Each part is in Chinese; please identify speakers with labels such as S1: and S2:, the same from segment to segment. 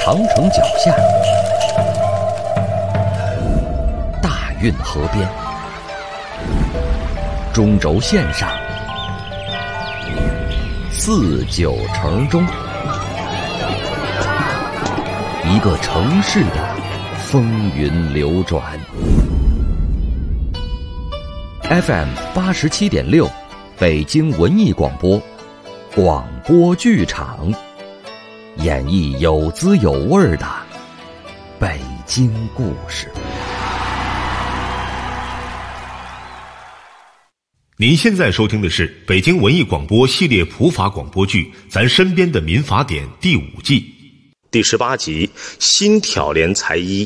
S1: 长城脚下，大运河边，中轴线上，四九城中，一个城市的风云流转。FM 87.6，北京文艺广播，广播剧场，演绎有滋有味的北京故事。
S2: 您现在收听的是北京文艺广播系列普法广播剧《咱身边的民法典》第5季第18集新挑帘裁衣。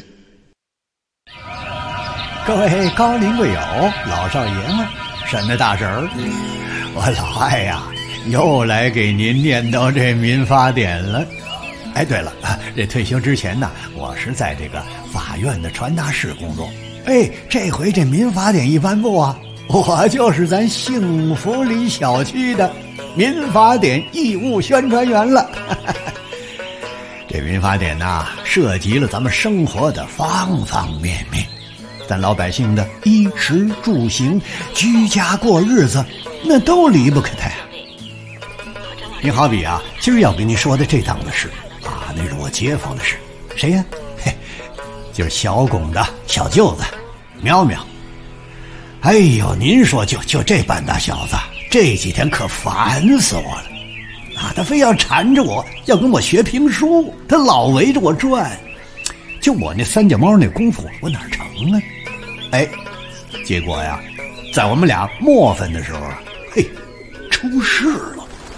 S3: 各位高龄贵友、老少爷们、山的大婶儿，我老艾呀，又来给您念叨这民法典了。哎，对了，这退休之前呢，我是在这个法院的传达室工作。哎，这回这民法典一颁布啊，我就是咱幸福里小区的民法典义务宣传员了。这民法典呐，涉及了咱们生活的方方面面，咱老百姓的衣食住行、居家过日子，那都离不开它呀。你好比啊，今儿要跟你说的这档子事啊，那是我街坊的事。谁呀？嘿，就是小巩的小舅子苗苗。哎呦，您说就这半大小子，这几天可烦死我了啊！他非要缠着我，要跟我学评书，他老围着我转。就我那三脚猫那功夫，我哪成啊？哎，结果呀，在我们俩磨分的时候啊，嘿，出事了。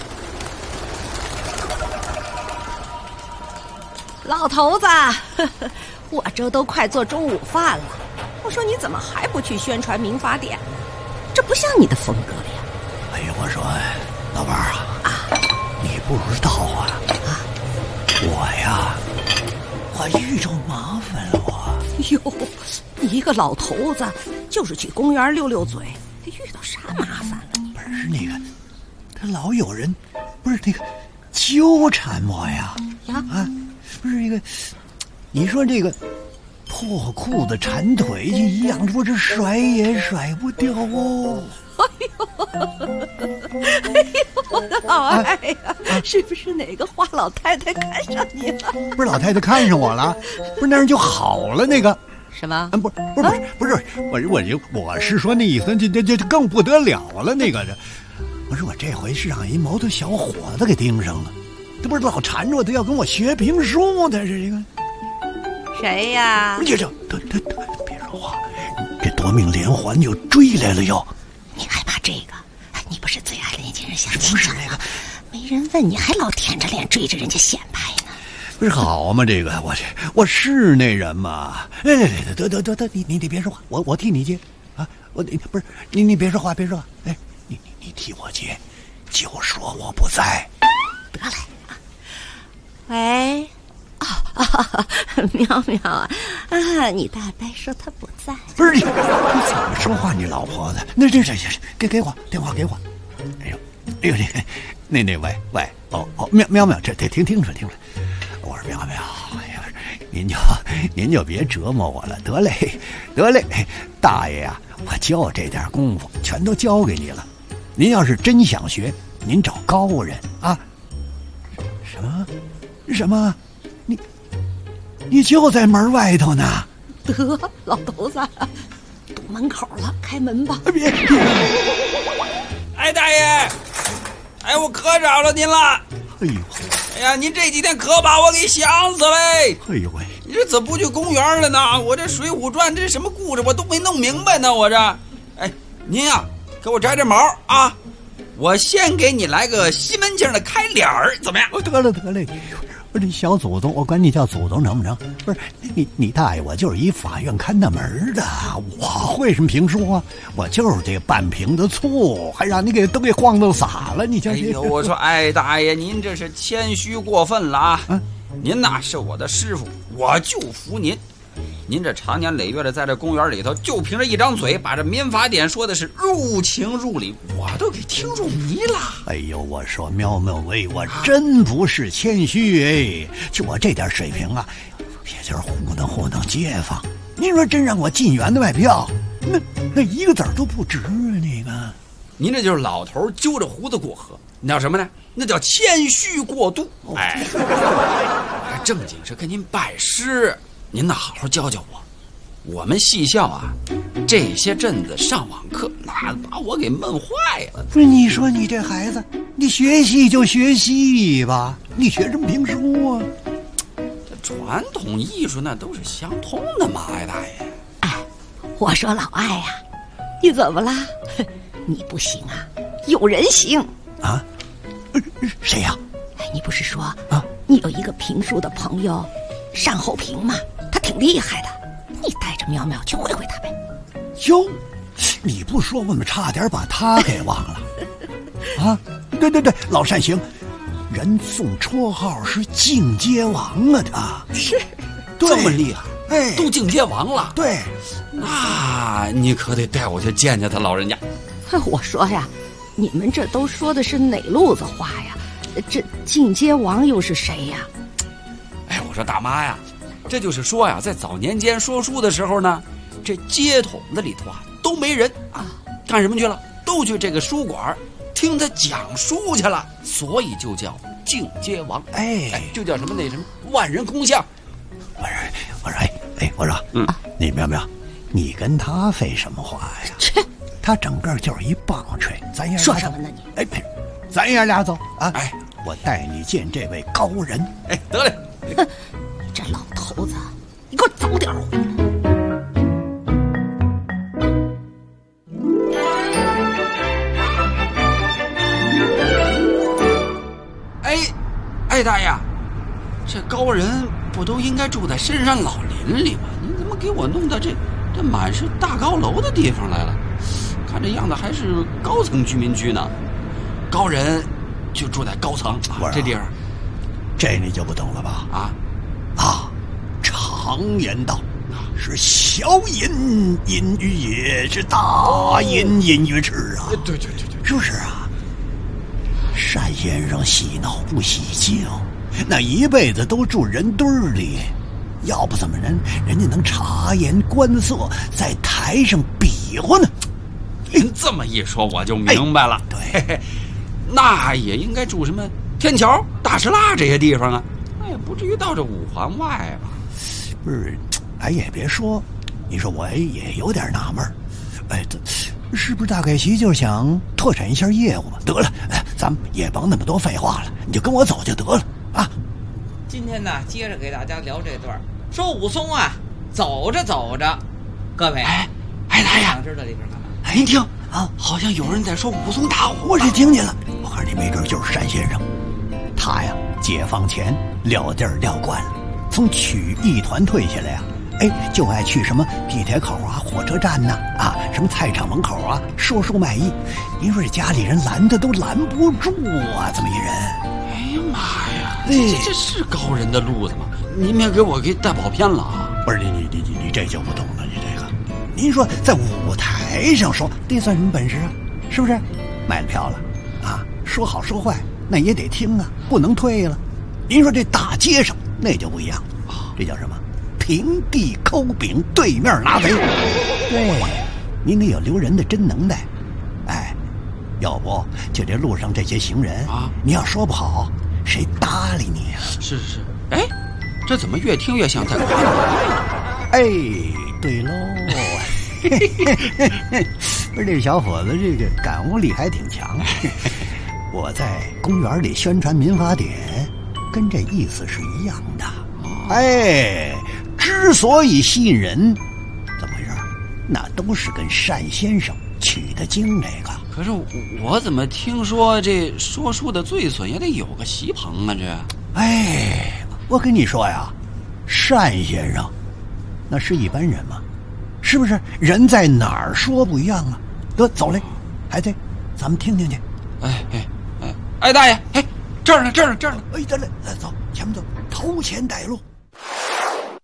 S4: 老头子，我这都快做中午饭了。我说你怎么还不去宣传民法典？这不像你的风格了呀。
S3: 哎呀，我说老伴儿啊，你不知道啊，我遇着麻烦了
S4: 哟，你一个老头子，就是去公园溜溜嘴，遇到啥麻烦了？
S3: 不是那个，他老有人，不是那个纠缠我呀。不是那个，你说这个破裤子缠腿就一样，说这甩也甩不掉哦。
S4: 我的老爱呀，是不是哪个花老太太看上你了？
S3: 不是老太太看上我了，不是那人就好了那个。
S4: 什么？
S3: 不是，我是说那意思，这更不得了了那个。我说我这回是让一毛头小伙子给盯上了，这不是老缠着我，他要跟我学评书，他是这个。
S4: 谁呀？
S3: 这别说话，这夺命连环就追来了哟。
S4: 你害怕这个？你不是最爱年轻人相亲？
S3: 不是那个，
S4: 没人问你还老舔着脸追着人家显摆呢。
S3: 不是好吗？这个我是那人嘛。得，你别说话，我替你接啊。不是你别说话，别说话。哎，你替我接，就说我不在。
S4: 得嘞啊。喂。苗苗啊，你大伯说他不在。
S3: 不是你怎么说话？你老婆子，那这给我电话给我。哎呦，那喂，苗苗，这得听出来。我说苗苗，哎呀，您就别折磨我了，得嘞，大爷呀，我就这点功夫全都交给你了。您要是真想学，您找高人啊。什么？你就在门外头呢。
S4: 得，老头子，堵门口了，开门吧。
S3: 别！
S5: 哎，大爷，哎，我可找着您了。
S3: 哎呦，
S5: 哎呀，您这几天可把我给想死嘞。
S3: 哎呦喂，
S5: 你这怎么不去公园了呢？我这《水浒传》这什么故事我都没弄明白呢，我这。哎，您呀，给我摘毛啊！我先给你来个西门庆的开脸儿，怎么样？
S3: 得了。不是这小祖宗，我管你叫祖宗成不成？不是你大爷，我就是一法院看大门的，我会什么评书啊？我就是这半瓶的醋，还让你都给晃都洒了，你瞧。
S5: 哎呦，我说，哎，大爷，您这是谦虚过分了啊！您呐是我的师傅，我就服您。 您这长年累月的在这公园里头，就凭着一张嘴，把这民法典说的是入情入理，我都给听入迷了。
S3: 哎呦，我说苗苗伟，我真不是谦虚哎，就我这点水平啊，也就是糊弄街坊。您说真让我进园的外票，那一个字都不值啊！那个，
S5: 您这就是老头揪着胡子过河，那叫什么呢？那叫谦虚过度。哎，我这正经是跟您拜师，您呐好好教教我。我们戏校啊，这些阵子上网课，那把我给闷坏了。
S3: 不是，你说你这孩子，你学戏就学戏吧，你学什么评书啊？
S5: 这传统艺术那都是相通的嘛，艾大爷。
S4: 哎，我说老艾呀，你怎么了？你不行啊，有人行
S3: 啊？谁呀？
S4: 哎，你不是说啊，你有一个评书的朋友单后平吗？他挺厉害的，你带着苗苗去会会他呗。
S3: 哟，你不说我们差点把他给忘了啊！对，老单行，人送绰号是进阶王啊，他
S5: 是这么厉害，
S3: 哎，
S5: 都进阶王了。
S3: 对，
S5: 那你可得带我去见见他老人家。
S4: 我说呀，你们这都说的是哪路子话呀？这进阶王又是谁呀？
S5: 哎，我说大妈呀，这就是说呀，在早年间说书的时候呢，这街筒子里头啊都没人啊，干什么去了？都去这个书馆听他讲书去了，所以就叫进阶王。哎，就叫什么那什么万人空巷。我说，你苗苗，你跟他废什么话呀？他整个就是一棒槌，咱爷
S4: 说什么呢你？
S3: 哎，咱爷俩走啊！哎，我带你见这位高人。
S5: 哎，得嘞。
S4: 这老头子，你给我早点回来。
S5: 哎，大爷，这高人不都应该住在深山老林里吗？你怎么给我弄到这满是大高楼的地方来了？看这样子还是高层居民区呢。高人就住在高层啊，这地方。
S3: 这你就不懂了吧？常言道，是小隐隐于野，是大隐隐于市啊。
S5: 对，
S3: 是不是啊？单先生喜闹不喜静，那一辈子都住人堆里，要不怎么人家能察言观色，在台上比划呢？
S5: 您这么一说，我就明白了。
S3: 对，
S5: 那也应该住什么天桥、大石蜡这些地方啊，那也不至于到这五环外吧？
S3: 不是，哎，也别说，你说我也有点纳闷，哎，是不是大概其就是想拓展一下业务嘛？得了，咱们也甭那么多废话了，你就跟我走就得了啊！
S6: 今天呢，接着给大家聊这段，说武松啊，走着走着，各位，
S5: 哎，大爷，
S6: 想知道里边干嘛？
S5: 您听啊，好像有人在说武松打虎，
S3: 我是听见了。我告诉你，没准就是单先生，他呀，解放前撂地儿撂惯了，从曲艺团退下来呀，哎，就爱去什么地铁口啊、火车站呐，什么菜场门口啊，说书卖艺。您说这家里人拦他都拦不住啊，这么一人。
S5: 哎呀妈呀，这是高人的路子吗？您别给我带跑偏了啊！
S3: 不是你这就不懂了，你这个，您说在舞台上说，这算什么本事啊？是不是？买了票了啊，说好说坏那也得听啊，不能退了。您说这大街上那就不一样啊，这叫什么？平地抠饼，对面拿贼。对，您得有留人的真能耐。哎，要不就这路上这些行人啊，你要说不好，谁搭理你啊？
S5: 是，哎，这怎么越听越像在夸我？
S3: 哎，对喽，不是这小伙子这个感悟力还挺强。我在公园里宣传民法典，跟这意思是一样的。哎，之所以吸引人，怎么回事？那都是跟单先生取的经这个。
S5: 可是我怎么听说这说书的最损也得有个席棚啊？这，
S3: 哎，我跟你说呀，单先生那是一般人吗？是不是？人在哪儿说不一样啊？得走嘞，孩子，咱们听听去。
S5: 哎，大爷，哎，这儿呢。
S3: 哎，得嘞，走，前面走，头前带路。
S6: 话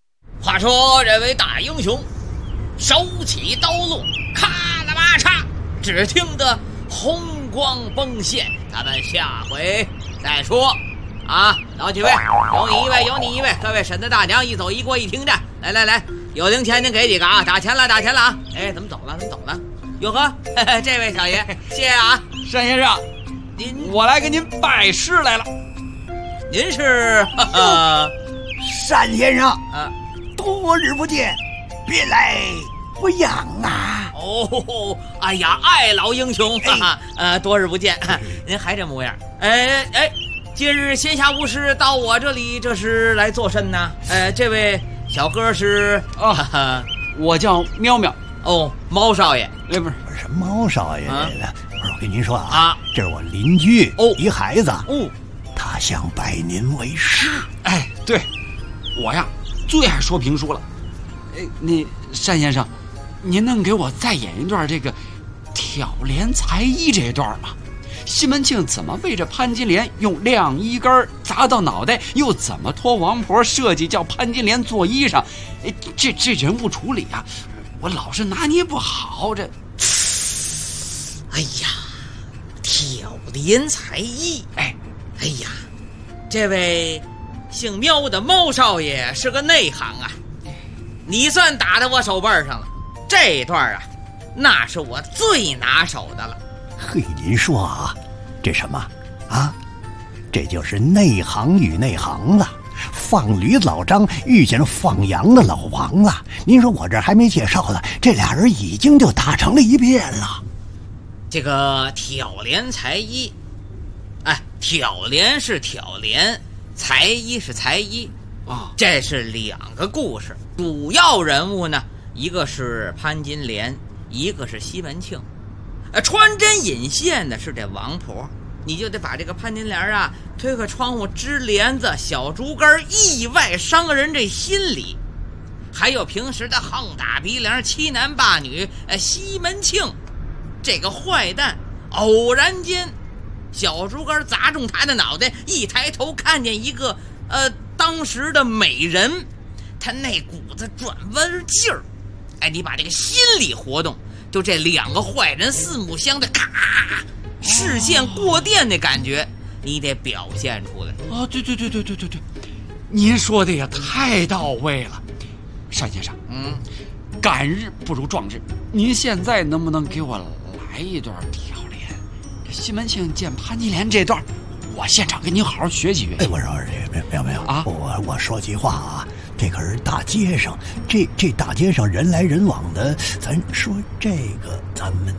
S6: 话说这位大英雄手起刀落，咔啦吧嚓，只听得红光崩现。咱们下回再说啊！老几位，有你一位，有你一位，各位婶子大娘一走一过一听着，来，有零钱您给几个啊？打钱了啊！哎，怎么走了？哟呵，这位小爷，谢谢啊！
S5: 单先生，我来给您拜师来了。
S6: 您是
S3: 单先生
S6: 啊，
S3: 多日不见，别来无恙啊！
S6: 哦，哎呀，爱老英雄，哈哈，多日不见，您还这模样。哎，今日闲暇无事到我这里，这是来做甚呢？这位小哥是
S5: 我叫喵喵。
S6: 哦，猫少爷。
S3: 不是猫少爷来了。不是，我跟您说
S6: 啊，
S3: 这是我邻居一孩子。他想拜您为师。
S5: 哎，对，我呀最爱说评书了。那单先生，您能给我再演一段这个挑帘裁衣这段吗？西门庆怎么为这潘金莲用晾衣杆砸到脑袋，又怎么托王婆设计叫潘金莲做衣裳？这人物处理啊，我老是拿捏不好。这，
S6: 哎呀，挑帘裁衣，哎呀，这位姓喵的猫少爷是个内行啊，你算打在我手背上了。这一段啊，那是我最拿手的了。
S3: 嘿，您说啊，这什么啊？这就是内行与内行了。放驴老张遇见了放羊的老王了。您说我这还没介绍呢，这俩人已经就打成了一片了。
S6: 这个挑帘裁衣，挑帘是挑帘，裁衣是裁衣啊，这是两个故事。主要人物呢，一个是潘金莲，一个是西门庆。穿针引线的是这王婆，你就得把这个潘金莲啊推开窗户支帘子，小竹竿意外伤人这心理。还有平时的横打鼻梁欺男霸女，西门庆这个坏蛋，偶然间小竹竿砸中他的脑袋，一抬头看见一个当时的美人，他那股子转弯劲儿，你把这个心理活动，就这两个坏人四目相对，咔，视线过电的感觉，你得表现出来。
S5: 对，您说的也太到位了，单先生。赶日不如撞日，您现在能不能给我来一段挑帘？这西门庆见潘金莲这段，我现场跟您好好学习学习。
S3: 我说没有啊，我说句话啊，这可是大街上，这大街上人来人往的，咱说这个，咱们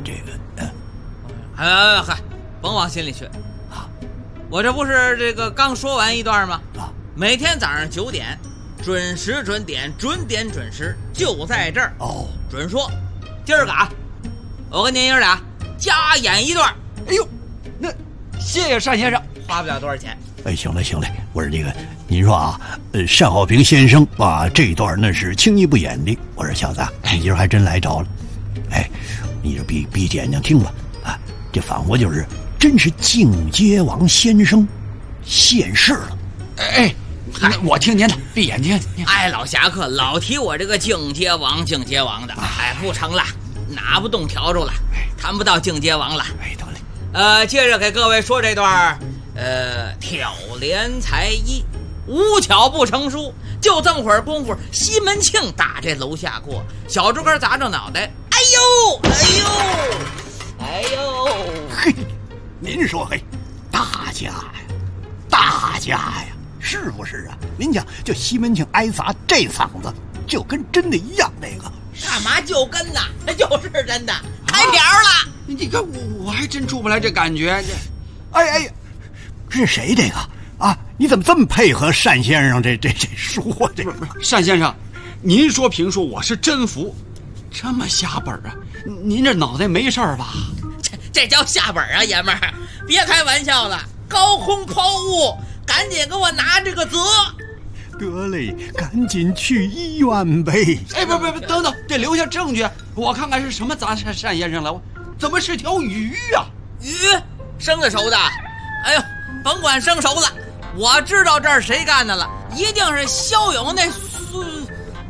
S6: 甭往心里去啊！我这不是这个刚说完一段吗？每天早上9点，准时准点，准点准时，就在这儿准说。今儿个啊，我跟您爷俩加演一段。
S5: 哎呦，那谢谢单先生，
S6: 花不了多少钱。
S3: 行了，我说这个，您说啊，单浩平先生啊，这段那是轻易不演的。我说小子，你今儿还真来着了，你就闭着眼睛听吧啊，这仿佛就是真是靖街王先生现世了。
S5: 我听您的，闭眼睛。
S6: 老侠客老提我这个靖街王的，不成了，拿不动笤帚了，谈不到靖街王了。
S3: 得嘞。
S6: 接着给各位说这段挑帘裁衣，无巧不成书。就这么会儿功夫，西门庆打这楼下过，小竹竿砸着脑袋，哎呦，
S3: 嘿，您说大家呀，是不是啊？您讲，就西门庆挨砸这嗓子，就跟真的一样。那个
S6: 干嘛就跟呐？那就是真的，开瓢了。
S5: 你看我还真出不来这感觉。
S3: 是谁这个啊？你怎么这么配合单先生这书啊？这
S5: 单先生，您说评书我是真服，这么下本啊？您这脑袋没事吧？
S6: 这叫下本啊，爷们儿，别开玩笑了，高空抛物，赶紧给我拿这个责。
S3: 得嘞，赶紧去医院呗。
S5: 不，等等，得留下证据，我看看是什么砸单先生了。怎么是条鱼啊？
S6: 鱼生的熟的？哎呦，甭管生熟了，我知道这是谁干的了，一定是肖勇那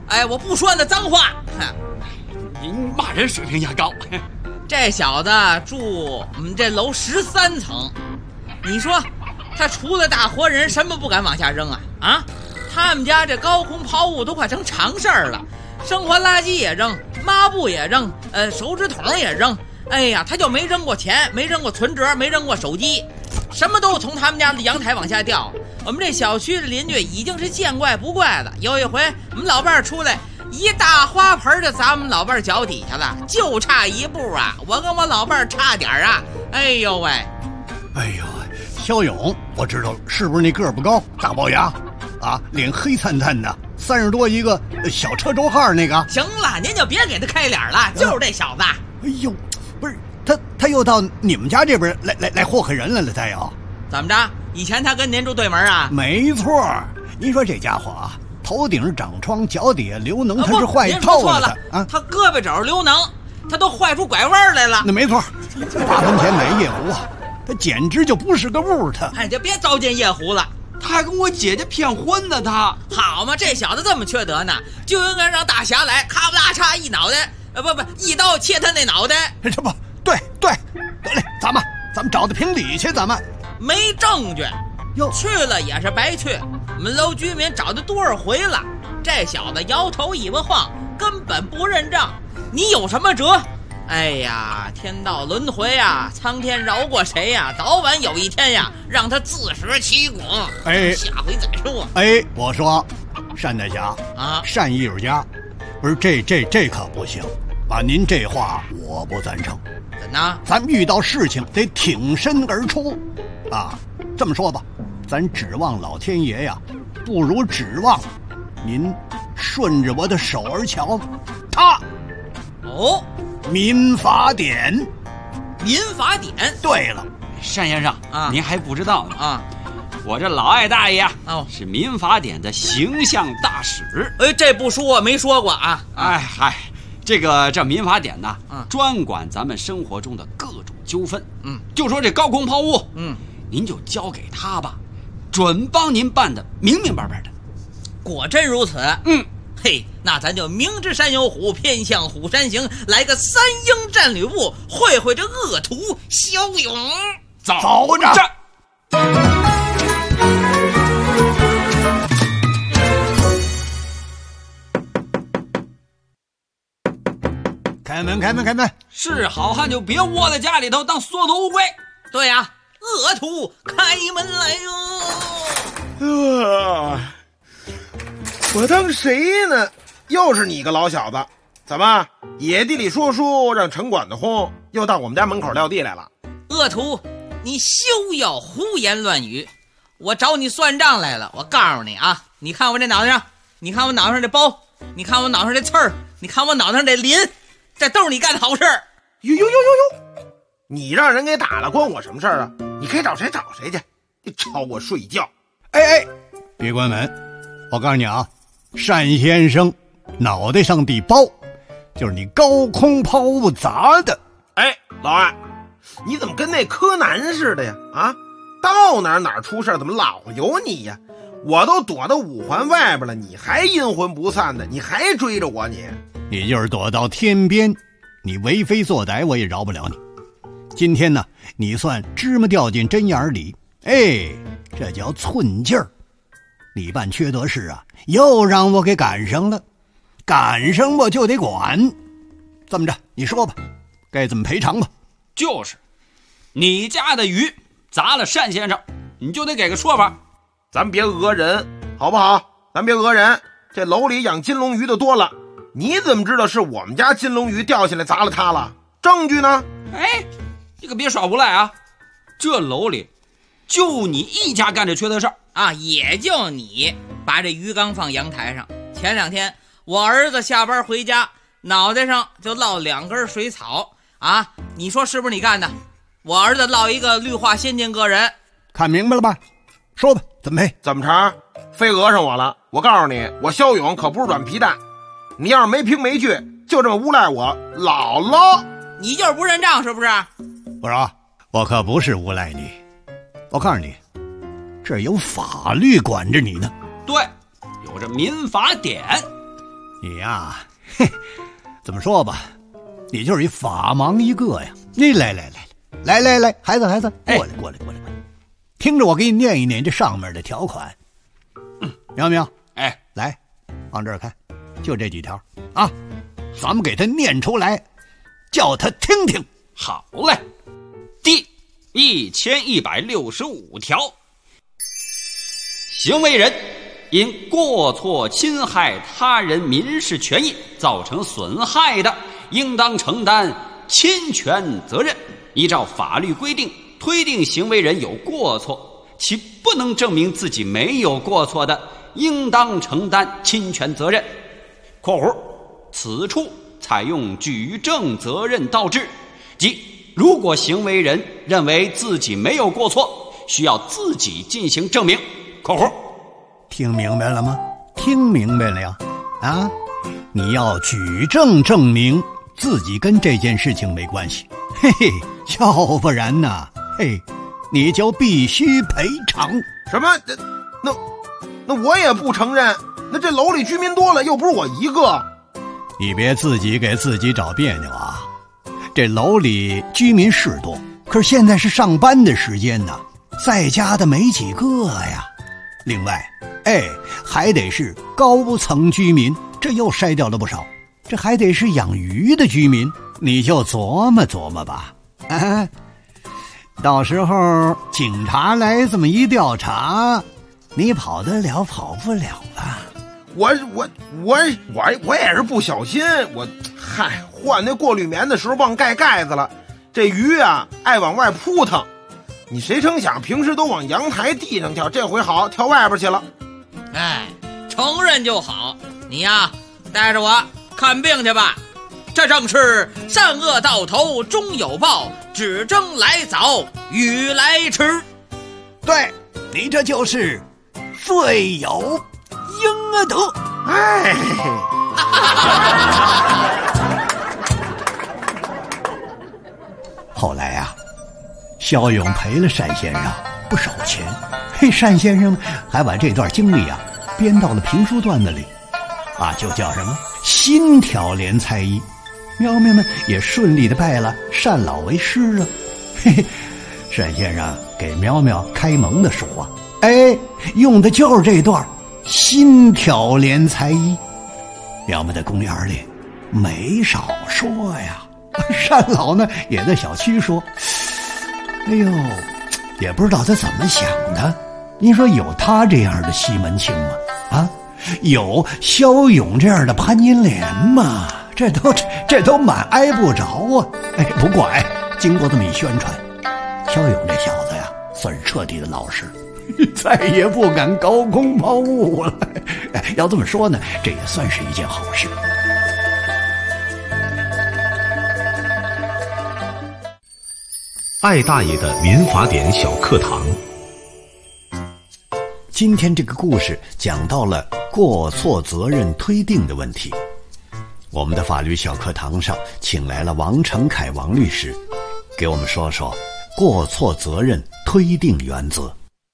S6: 哎，我不说那脏话。
S5: 您骂人水平也高。
S6: 这小子住我们这楼13层，你说他除了大活人什么不敢往下扔啊？啊，他们家这高空抛物都快成常事儿了，生活垃圾也扔，抹布也扔，手指筒也扔。哎呀，他就没扔过钱，没扔过存折，没扔过手机，什么都从他们家的阳台往下掉。我们这小区的邻居已经是见怪不怪了。有一回我们老伴儿出来，一大花盆就砸我们老伴儿脚底下了，就差一步啊！我跟我老伴儿差点啊！哎呦喂！
S3: 哎呦，肖勇，我知道了，是不是那个儿不高，大龅牙，啊，脸黑灿灿的，30多一个小车轴号那个？
S6: 行了，您就别给他开脸了，就是这小子。
S3: 哎呦，不是他又到你们家这边来祸害人来了，他又
S6: 怎么着？以前他跟您住对门啊？
S3: 没错，您说这家伙啊，头顶长疮，脚底下流脓，他是坏透了
S6: 啊！他胳膊肘流脓，他都坏出拐弯来了。
S3: 那没错，8分钱买夜壶啊，他简直就不是个物，他。
S6: 哎，就别糟践夜壶了。
S5: 他还跟我姐姐骗婚呢，他
S6: 好嘛，这小子这么缺德呢，就应该让大侠来，咔不拉嚓一脑袋，不，一刀切他那脑袋。
S3: 这不对，得嘞，咱们找他评理去，咱们
S6: 没证据，
S3: 哟，
S6: 去了也是白去。我们楼居民找他多少回了，这小子摇头尾巴晃，根本不认账。你有什么辙？哎呀，天道轮回呀，苍天饶过谁呀？早晚有一天呀，让他自食其果。
S3: 哎，
S6: 下回再说。
S3: 哎，我说，单大侠
S6: 啊，
S3: 单艺术家，不是这可不行啊！您这话我不赞成。
S6: 怎么？
S3: 咱遇到事情得挺身而出，啊，这么说吧，咱指望老天爷呀，不如指望您顺着我的手而瞧。他，
S6: 哦，
S3: 民法典。
S6: 民法典。
S3: 对了，
S5: 单先生
S6: 啊，
S5: 您还不知道呢
S6: 啊，
S5: 我这老艾大爷
S6: 哦
S5: 是民法典的形象大使。
S6: 哎，这部书我没说过啊。
S5: 哎嗨。这民法典呢，专管咱们生活中的各种纠纷。就说这高空抛物，您就交给他吧，准帮您办得明明白白的。
S6: 果真如此？嘿，那咱就明知山有虎，偏向虎山行，来个3英战吕布，会这恶徒骁勇。
S5: 走
S3: 着。开门！
S5: 是好汉就别窝在家里头当缩头乌龟。
S6: 对呀，恶徒开门来哟！
S7: 我当谁呢？又是你个老小子，怎么野地里说书让城管子轰，又到我们家门口撂地来了？
S6: 恶徒，你休要胡言乱语！我找你算账来了。我告诉你啊，你看我这脑袋上，你看我脑袋上这包，你看我脑袋上这刺儿，你看我脑袋上这鳞。这都是你干的好事。
S7: 呦！你让人给打了，关我什么事儿啊？你该找谁去，你吵我睡觉。
S3: 哎，别关门！我告诉你啊，单先生脑袋上的包就是你高空抛物砸的。
S7: 哎，老艾，你怎么跟那柯南似的呀？啊，到哪出事怎么老有你呀？我都躲到5环外边了，你还阴魂不散的，你还追着我
S3: 你就是躲到天边，你为非作歹我也饶不了你。今天呢，你算芝麻掉进针眼里，哎，这叫寸劲儿。你办缺德事啊，又让我给赶上了，赶上我就得管。这么着，你说吧，该怎么赔偿吧？
S5: 就是，你家的鱼砸了单先生，你就得给个说法。
S7: 咱别讹人，好不好？咱别讹人。这楼里养金龙鱼的多了。你怎么知道是我们家金龙鱼掉下来砸了他了？证据呢？
S5: 哎，你可别耍无赖啊！这楼里就你一家干这缺德事儿
S6: 啊，也就你把这鱼缸放阳台上。前2天我儿子下班回家，脑袋上就落2根水草啊，你说是不是你干的？我儿子落一个氯化先进个人。
S3: 看明白了吧？说吧，怎么赔？
S7: 怎么茬？非讹上我了？我告诉你，我肖勇可不是软皮蛋。你要是没凭没据，就这么诬赖我，姥姥，
S6: 你就是不认账是不是？
S3: 我说我可不是诬赖你，我告诉你，这有法律管着你呢。
S5: 对，有这民法典。
S3: 你呀，怎么说吧，你就是一法盲一个呀。你来，孩子，过来，听着我给你念一念这上面的条款。苗苗，来，往这儿看，就这几条啊，咱们给他念出来，叫他听听。
S5: 好嘞。第1165条，行为人因过错侵害他人民事权益造成损害的，应当承担侵权责任。依照法律规定推定行为人有过错，其不能证明自己没有过错的，应当承担侵权责任。括弧此处采用举证责任倒置，即如果行为人认为自己没有过错，需要自己进行证明。括弧
S3: 听明白了吗？听明白了呀？啊，你要举证证明自己跟这件事情没关系，嘿嘿，要不然呢，你就必须赔偿。
S7: 什么？那我也不承认。那这楼里居民多了，又不是我一个。
S3: 你别自己给自己找别扭啊！这楼里居民是多，可是现在是上班的时间呢，在家的没几个呀。另外，还得是高层居民，这又筛掉了不少。这还得是养鱼的居民，你就琢磨琢磨吧。到时候警察来这么一调查，你跑得了跑不了啊？
S7: 我也是不小心，换那过滤棉的时候忘盖盖子了，这鱼啊爱往外扑腾，你谁成想平时都往阳台地上跳，这回好跳外边去了。
S6: 承认就好。你呀，带着我看病去吧。这正是善恶到头终有报，只争来早与来迟。
S3: 对，你这就是罪有应得。后来啊，肖勇赔了单先生不少钱，单先生还把这段经历啊编到了评书段子里，就叫什么新挑帘才艺。苗苗呢也顺利的拜了单老为师了。单先生给苗苗开蒙的书啊，用的就是这段新挑帘才艺。苗苗在公园里没少说呀。单老呢也在小区说，也不知道他怎么想的。你说有他这样的西门庆吗？有肖勇这样的潘金莲吗？这都满挨不着啊。不过经过这么一宣传，肖勇这小子呀算是彻底的老实，再也不敢高空抛物了。要这么说呢，这也算是一件好事。
S2: 艾大爷的民法典小课堂。
S3: 今天这个故事讲到了过错责任推定的问题。我们的法律小课堂上请来了王成凯王律师，给我们说说过错责任推定原则。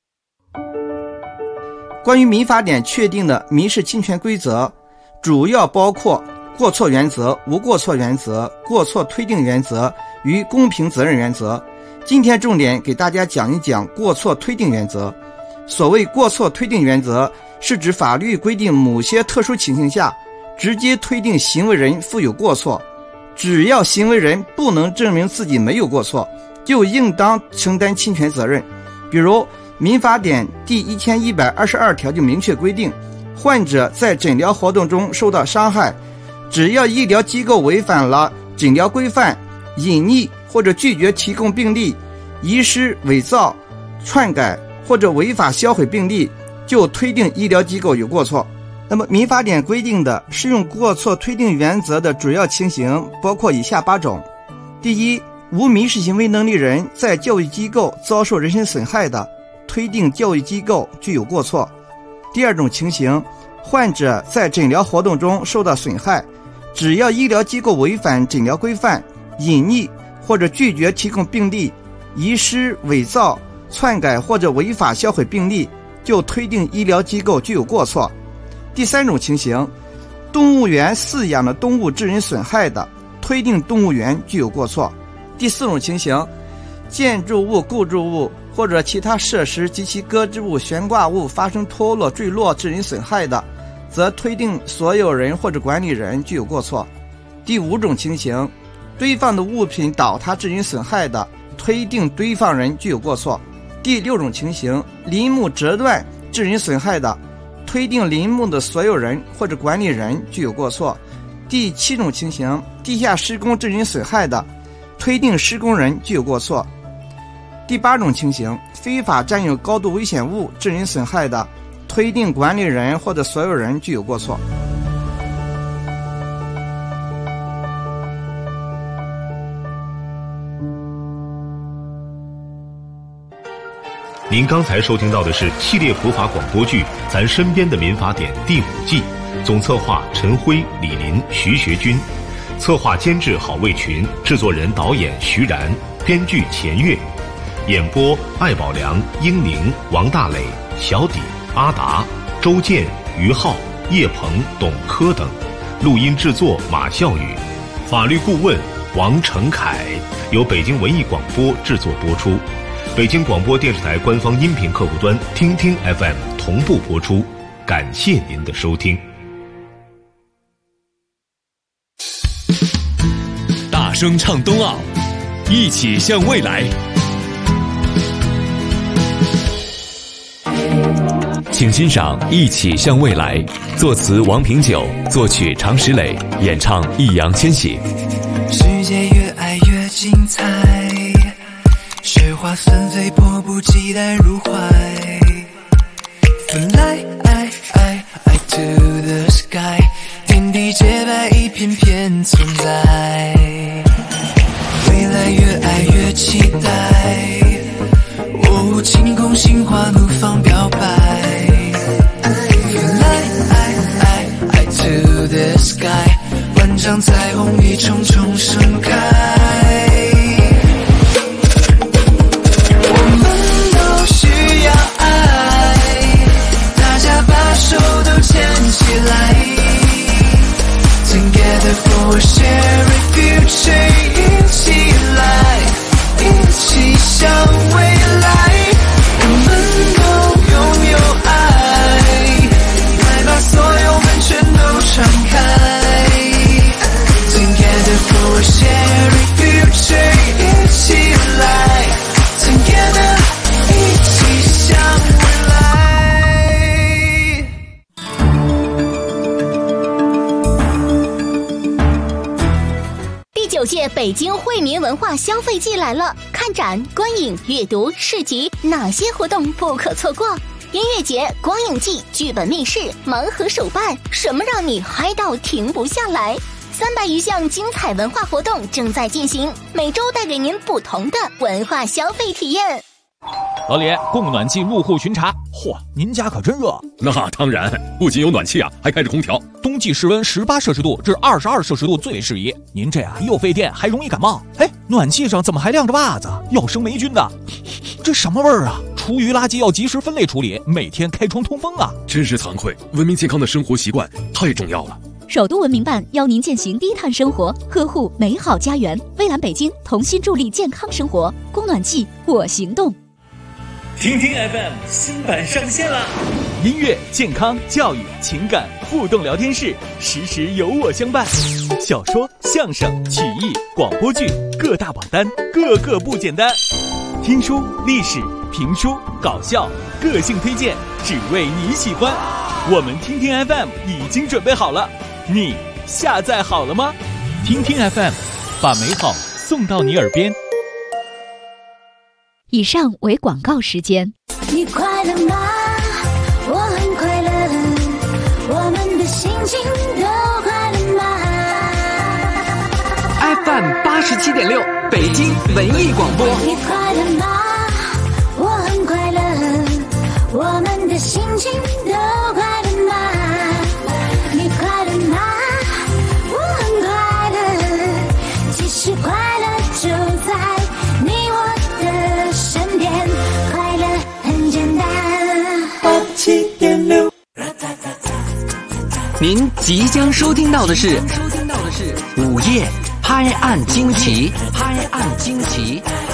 S8: 关于民法典确定的民事侵权规则，主要包括过错原则、无过错原则、过错推定原则与公平责任原则。今天重点给大家讲一讲过错推定原则。所谓过错推定原则，是指法律规定某些特殊情形下直接推定行为人负有过错，只要行为人不能证明自己没有过错，就应当承担侵权责任。比如民法典第1122条就明确规定，患者在诊疗活动中受到伤害，只要医疗机构违反了诊疗规范，隐匿或者拒绝提供病历，遗失、伪造、篡改或者违法销毁病历，就推定医疗机构有过错。那么民法典规定的适用过错推定原则的主要情形包括以下8种。第一，无民事行为能力人在教育机构遭受人身损害的，推定教育机构具有过错。第二种情形，患者在诊疗活动中受到损害，只要医疗机构违反诊疗规范，隐匿或者拒绝提供病历，遗失、伪造、篡改或者违法销毁病历，就推定医疗机构具有过错。第三种情形， 动物园饲养的动物致人损害的，推定动物园具有过错。第4种情形，建筑物、构筑物或者其他设施及其搁置物、悬挂物发生脱落、坠落致人损害的，则推定所有人或者管理人具有过错。第5种情形，堆放的物品倒塌致人损害的，推定堆放人具有过错。第6种情形，林木折断致人损害的，推定林木的所有人或者管理人具有过错。第7种情形，地下施工致人损害的，推定施工人具有过错。第8种情形，非法占有高度危险物致人损害的，推定管理人或者所有人具有过错。
S2: 您刚才收听到的是系列普法广播剧《咱身边的民法典》第5季，总策划陈辉、李林、徐学军，策划监制郝卫群，制作人导演徐然，编剧钱月，演播艾宝良、英宁、王大磊、小底、阿达、周建、于浩、叶鹏、董科等，录音制作马笑宇，法律顾问王成凯，由北京文艺广播制作播出。北京广播电视台官方音频客户端听听 FM 同步播出，感谢您的收听。
S9: 大声唱冬奥，一起向未来。请欣赏《一起向未来》，作词王平久，作曲常石磊，演唱易烊千玺。
S10: 世界越爱越精彩，雪花纷飞，迫不及待入怀。Fly to the sky， 天地洁白，一片片存在。未来越爱越期待，哦，晴空心花怒放表白。Fly to the sky， 万丈彩虹一重重盛开。手都牵起来 Together for a shared future， 一起来，一起向未来，我们都拥有爱，来把所有门全都敞开 Together for a shared future， 一起来 Together， 一起向未来。
S11: 9届北京惠民文化消费季来了，看展、观影、阅读、市集，哪些活动不可错过？音乐节、光影季、剧本密室、盲盒手办，什么让你嗨到停不下来？300余项精彩文化活动正在进行，每周带给您不同的文化消费体验。
S12: 老李，供暖气入户巡查。嚯，您家可真热。
S9: 那当然，不仅有暖气啊，还开着空调。
S12: 冬季室温18摄氏度至22摄氏度最适宜。您这样又费电还容易感冒。哎，暖气上怎么还晾着袜子？要生霉菌的。这什么味儿啊？厨余垃圾要及时分类处理，每天开窗通风啊。
S9: 真是惭愧，文明健康的生活习惯太重要了。
S13: 首都文明办邀您践行低碳生活，呵护美好家园。蔚蓝北京同心助力健康生活，供暖气我行动。
S14: 听听 FM 新版上线啦！
S12: 音乐、健康、教育、情感互动聊天室，时时有我相伴。小说、相声、曲艺、广播剧各大榜单，个个不简单。听书、历史、评书、搞笑，个性推荐，只为你喜欢。我们听听 FM 已经准备好了，你下载好了吗？听听 FM， 把美好送到你耳边。
S13: 以上为广告时间。
S15: 你快乐吗？我很快乐，我们的心情都快乐吗
S16: ？FM 87.6，北京文艺广播。
S15: 你快乐吗？我很快乐，我们的心情都快乐吗？你快乐吗？我很快乐，其实快乐就在你我的身边，快乐很简单。87.6，
S16: 您即将收听到的是午夜拍案惊奇，拍案惊奇。